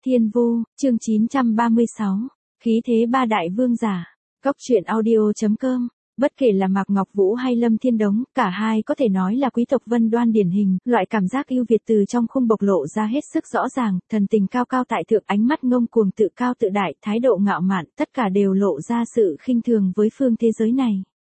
Thiên Vu, chương 936, khí thế ba đại vương giả. Cóc truyện audio.com. Bất kể là Mạc Ngọc Vũ hay Lâm Thiên Đống, cả hai có thể nói là quý tộc Vân Đoan điển hình, loại cảm giác ưu việt từ trong khung bộc lộ ra hết sức rõ ràng, thần tình cao cao tại thượng, ánh mắt ngông cuồng tự cao tự đại, thái độ ngạo mạn, tất cả đều lộ ra sự khinh thường với phương thế giới này.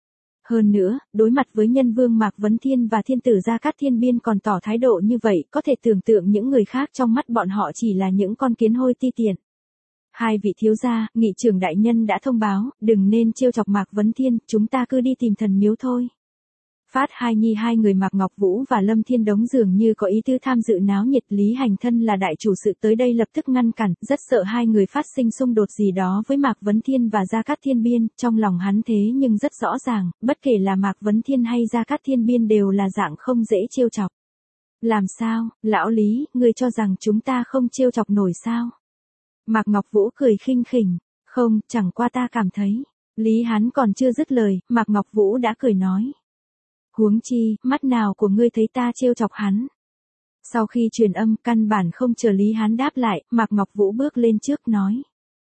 Hơn nữa, đối mặt với nhân vương Mạc Vấn Thiên và thiên tử Gia Cát Thiên Biên còn tỏ thái độ như vậy, có thể tưởng tượng những người khác trong mắt bọn họ chỉ là những con kiến hôi ti tiện. Hai vị thiếu gia, nghị trưởng đại nhân đã thông báo, đừng nên trêu chọc Mạc Vấn Thiên, chúng ta cứ đi tìm thần miếu thôi. Phát hai người Mạc Ngọc Vũ và Lâm Thiên Đống dường như có ý tư tham dự náo nhiệt. Lý Hành Thân là đại chủ sự tới đây lập tức ngăn cản, rất sợ hai người phát sinh xung đột gì đó với Mạc Vấn Thiên và Gia Cát Thiên Biên, trong lòng hắn thế nhưng rất rõ ràng, bất kể là Mạc Vấn Thiên hay Gia Cát Thiên Biên đều là dạng không dễ trêu chọc. Làm sao, lão Lý, ngươi cho rằng chúng ta không trêu chọc nổi sao? Mạc Ngọc Vũ cười khinh khỉnh, không, chẳng qua ta cảm thấy. Lý hắn còn chưa dứt lời, Mạc Ngọc Vũ đã cười nói. Huống chi, mắt nào của ngươi thấy ta trêu chọc hắn? Sau khi truyền âm, căn bản không chờ Lý hắn đáp lại, Mạc Ngọc Vũ bước lên trước nói.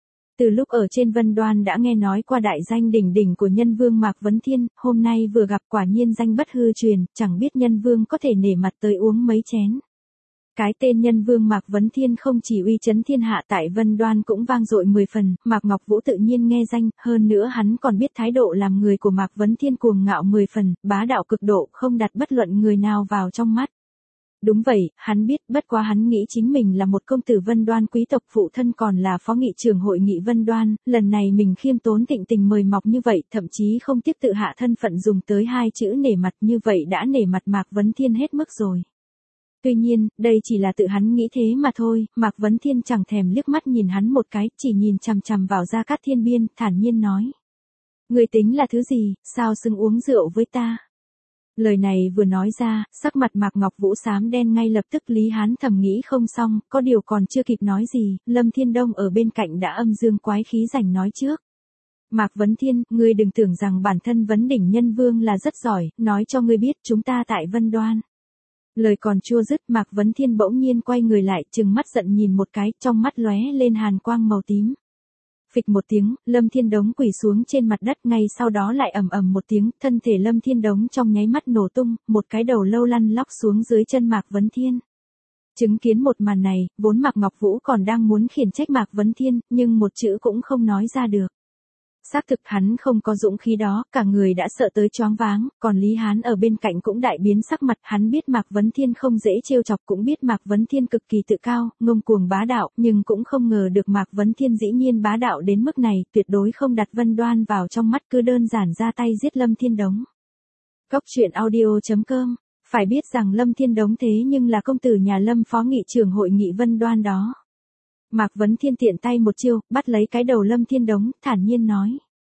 Từ lúc ở trên Vân Đoan đã nghe nói qua đại danh đỉnh đỉnh của nhân vương Mạc Vấn Thiên, hôm nay vừa gặp quả nhiên danh bất hư truyền, chẳng biết nhân vương có thể nể mặt tới uống mấy chén. Cái tên nhân vương Mạc Vấn Thiên không chỉ uy chấn thiên hạ tại Vân Đoan cũng vang dội 10 phần, Mạc Ngọc Vũ tự nhiên nghe danh, hơn nữa hắn còn biết thái độ làm người của Mạc Vấn Thiên cuồng ngạo 10 phần, bá đạo cực độ, không đặt bất luận người nào vào trong mắt. Đúng vậy, hắn biết, bất quá hắn nghĩ chính mình là một công tử Vân Đoan quý tộc, phụ thân còn là phó nghị trưởng hội nghị Vân Đoan, lần này mình khiêm tốn tịnh tình mời mọc như vậy, thậm chí không tiếc tự hạ thân phận dùng tới hai chữ nể mặt, như vậy đã nể mặt Mạc Vấn Thiên hết mức rồi. Tuy nhiên, đây chỉ là tự hắn nghĩ thế mà thôi, Mạc Vấn Thiên chẳng thèm liếc mắt nhìn hắn một cái, chỉ nhìn chằm chằm vào Gia Cát Thiên Biên, thản nhiên nói. Người tính là thứ gì, sao xứng uống rượu với ta? Lời này vừa nói ra, sắc mặt Mạc Ngọc Vũ xám đen ngay lập tức. Lý Hán thầm nghĩ không xong, có điều còn chưa kịp nói gì, Lâm Thiên Đông ở bên cạnh đã âm dương quái khí rảnh nói trước. Mạc Vấn Thiên, ngươi đừng tưởng rằng bản thân vấn đỉnh nhân vương là rất giỏi, nói cho ngươi biết chúng ta tại Vân Đoan. Lời còn chưa dứt, Mạc Vấn Thiên bỗng nhiên quay người lại, trừng mắt giận nhìn một cái, trong mắt lóe lên hàn quang màu tím. Phịch một tiếng, Lâm Thiên Đống quỳ xuống trên mặt đất, ngay sau đó lại ầm ầm một tiếng, thân thể Lâm Thiên Đống trong nháy mắt nổ tung, một cái đầu lâu lăn lóc xuống dưới chân Mạc Vấn Thiên. Chứng kiến một màn này, vốn Mạc Ngọc Vũ còn đang muốn khiển trách Mạc Vấn Thiên, nhưng một chữ cũng không nói ra được. Xác thực hắn không có dũng khí đó, cả người đã sợ tới choáng váng, còn Lý Hán ở bên cạnh cũng đại biến sắc mặt, hắn biết Mạc Vấn Thiên không dễ trêu chọc, cũng biết Mạc Vấn Thiên cực kỳ tự cao, ngông cuồng bá đạo, nhưng cũng không ngờ được Mạc Vấn Thiên dĩ nhiên bá đạo đến mức này, tuyệt đối không đặt Vân Đoan vào trong mắt, cứ đơn giản ra tay giết Lâm Thiên Đống. Cóc truyện audio.com. Phải biết rằng Lâm Thiên Đống thế nhưng là công tử nhà Lâm, phó nghị trưởng hội nghị Vân Đoan đó. Mạc Vấn Thiên tiện tay một chiêu, bắt lấy cái đầu Lâm Thiên Đống, thản nhiên nói.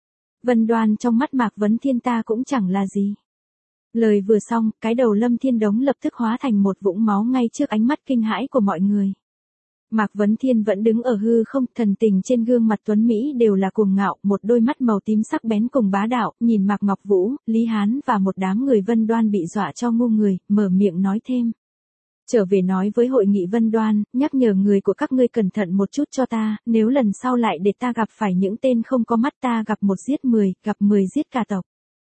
Vân Đoan trong mắt Mạc Vấn Thiên ta cũng chẳng là gì. Lời vừa xong, cái đầu Lâm Thiên Đống lập tức hóa thành một vũng máu ngay trước ánh mắt kinh hãi của mọi người. Mạc Vấn Thiên vẫn đứng ở hư không, thần tình trên gương mặt tuấn Mỹ đều là cuồng ngạo, một đôi mắt màu tím sắc bén cùng bá đạo, nhìn Mạc Ngọc Vũ, Lý Hán và một đám người Vân Đoan bị dọa cho ngu người, mở miệng nói thêm. Trở về nói với hội nghị Vân Đoan, nhắc nhở người của các ngươi cẩn thận một chút cho ta, nếu lần sau lại để ta gặp phải những tên không có mắt, ta gặp một giết 10, gặp 10 giết cả tộc.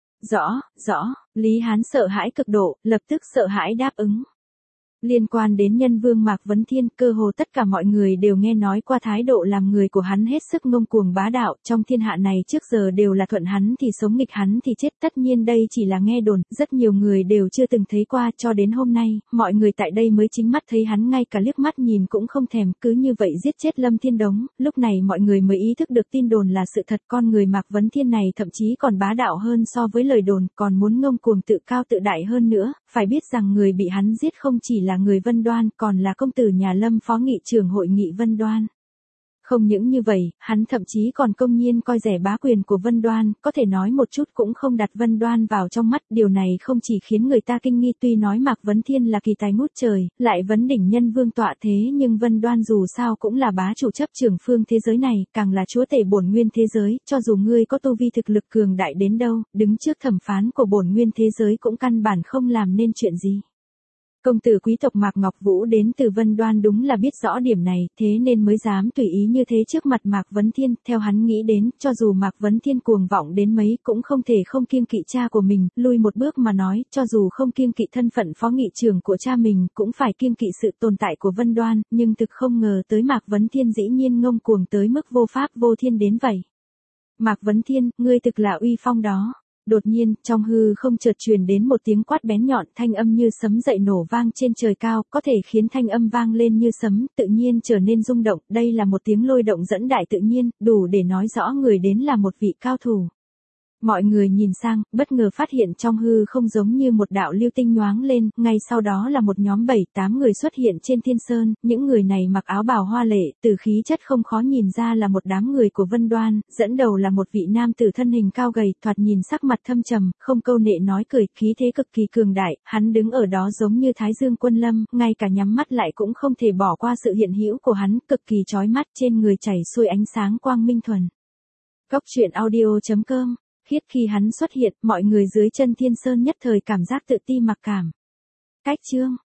Rõ, Lý Hán sợ hãi cực độ, lập tức sợ hãi đáp ứng. Liên quan đến nhân vương Mạc Vấn Thiên, cơ hồ tất cả mọi người đều nghe nói qua thái độ làm người của hắn hết sức ngông cuồng bá đạo, trong thiên hạ này trước giờ đều là thuận hắn thì sống, nghịch hắn thì chết, tất nhiên đây chỉ là nghe đồn, rất nhiều người đều chưa từng thấy qua, cho đến hôm nay, mọi người tại đây mới chính mắt thấy hắn, ngay cả liếc mắt nhìn cũng không thèm, cứ như vậy giết chết Lâm Thiên Đống, lúc này mọi người mới ý thức được tin đồn là sự thật, con người Mạc Vấn Thiên này thậm chí còn bá đạo hơn so với lời đồn, còn muốn ngông cuồng tự cao tự đại hơn nữa, phải biết rằng người bị hắn giết không chỉ là người Vân Đoan, còn là công tử nhà Lâm, phó nghị trưởng hội nghị Vân Đoan. Không những như vậy, hắn thậm chí còn công nhiên coi rẻ bá quyền của Vân Đoan, có thể nói một chút cũng không đặt Vân Đoan vào trong mắt, điều này không chỉ khiến người ta kinh nghi, tuy nói Mạc Vấn Thiên là kỳ tài ngút trời, lại vấn đỉnh nhân vương tọa thế, nhưng Vân Đoan dù sao cũng là bá chủ chấp trưởng phương thế giới này, càng là chúa tể bổn nguyên thế giới, cho dù ngươi có tu vi thực lực cường đại đến đâu, đứng trước thẩm phán của bổn nguyên thế giới cũng căn bản không làm nên chuyện gì. Công tử quý tộc Mạc Ngọc Vũ đến từ Vân Đoan đúng là biết rõ điểm này, thế nên mới dám tùy ý như thế trước mặt Mạc Vấn Thiên, theo hắn nghĩ đến, cho dù Mạc Vấn Thiên cuồng vọng đến mấy cũng không thể không kiêng kỵ cha của mình, lui một bước mà nói, cho dù không kiêng kỵ thân phận phó nghị trưởng của cha mình, cũng phải kiêng kỵ sự tồn tại của Vân Đoan, nhưng thực không ngờ tới Mạc Vấn Thiên dĩ nhiên ngông cuồng tới mức vô pháp vô thiên đến vậy. Mạc Vấn Thiên, ngươi thực là uy phong đó. Đột nhiên, trong hư không chợt truyền đến một tiếng quát bén nhọn, thanh âm như sấm dậy nổ vang trên trời cao, có thể khiến thanh âm vang lên như sấm, tự nhiên trở nên rung động, đây là một tiếng lôi động dẫn đại tự nhiên, đủ để nói rõ người đến là một vị cao thủ. Mọi người nhìn sang, bất ngờ phát hiện trong hư không giống như một đạo lưu tinh nhoáng lên, ngay sau đó là một nhóm 7-8 người xuất hiện trên thiên sơn, những người này mặc áo bào hoa lệ, từ khí chất không khó nhìn ra là một đám người của Vân Đoan, dẫn đầu là một vị nam tử thân hình cao gầy, thoạt nhìn sắc mặt thâm trầm, không câu nệ nói cười, khí thế cực kỳ cường đại, hắn đứng ở đó giống như Thái Dương quân lâm, ngay cả nhắm mắt lại cũng không thể bỏ qua sự hiện hữu của hắn, cực kỳ chói mắt, trên người chảy xuôi ánh sáng quang minh thuần. Góc truyện audio.com. Khiết khi hắn xuất hiện, mọi người dưới chân Thiên Sơn nhất thời cảm giác tự ti mặc cảm. Cách chương